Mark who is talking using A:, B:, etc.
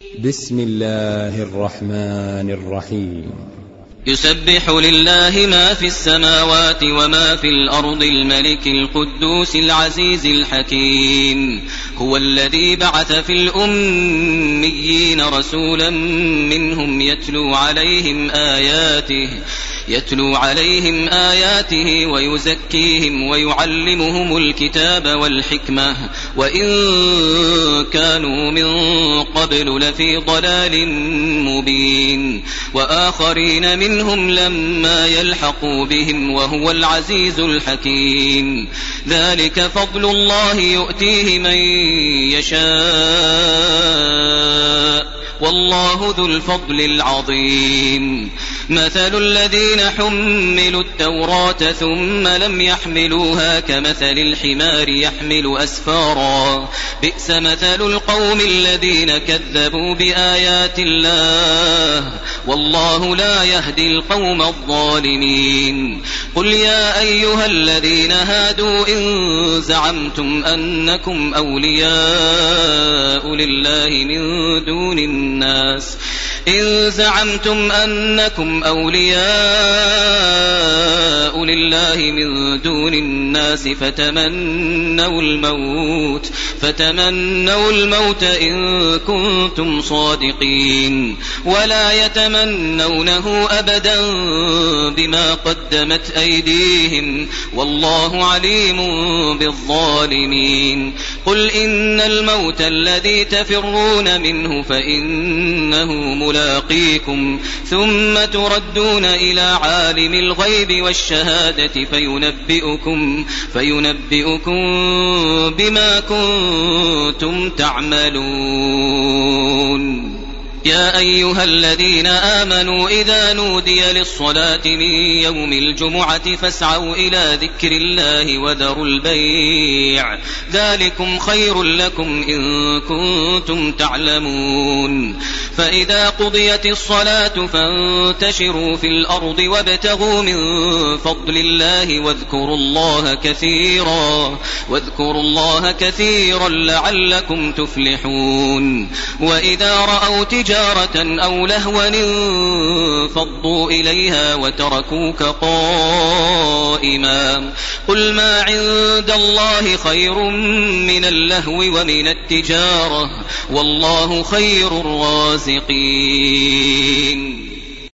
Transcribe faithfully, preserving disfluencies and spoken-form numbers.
A: بسم الله الرحمن الرحيم.
B: يسبح لله ما في السماوات وما في الأرض الملك القدوس العزيز الحكيم. هو الذي بعث في الأميين رسولا منهم يتلو عليهم آياته يتلو عليهم آياته ويزكيهم ويعلمهم الكتاب والحكمة وإن كانوا من قبل لفي ضلال مبين، وآخرين منهم لما يلحقوا بهم وهو العزيز الحكيم. ذلك فضل الله يؤتيه من يشاء والله ذو الفضل العظيم. مثل الذين حملوا التوراة ثم لم يحملوها كمثل الحمار يحمل أسفارا، بئس مثل القوم الذين كذبوا بآيات الله والله لا يهدي القوم الظالمين. قل يا أيها الذين هادوا إن زعمتم أنكم أولياء لله من دون الناس إن زعمتم أنكم أولياء لله من دون الناس فتمنوا الموت فتمنوا الموت إن كنتم صادقين، ولا يتمنونه أبدا بما قدمت أيديهم والله عليم بالظالمين. قل إن الموت الذي تفرون منه فإنه ملاقيكم ثم تردون إلى عالم الغيب والشهادة فينبئكم, فينبئكم بما كنتم تعملون. يا أيها الذين آمنوا إذا نودي للصلاة من يوم الجمعة فاسعوا إلى ذكر الله وذروا البيع ذلكم خير لكم إن كنتم تعلمون. فإذا قضيت الصلاة فانتشروا في الأرض وابتغوا من فضل الله واذكروا الله كثيرا واذكروا الله كثيرا لعلكم تفلحون. وإذا رأوا تجارة أو لهوا انفضوا إليها وتركوك قائما قل ما عند الله خير من اللهو ومن التجارة والله خير الرازقين.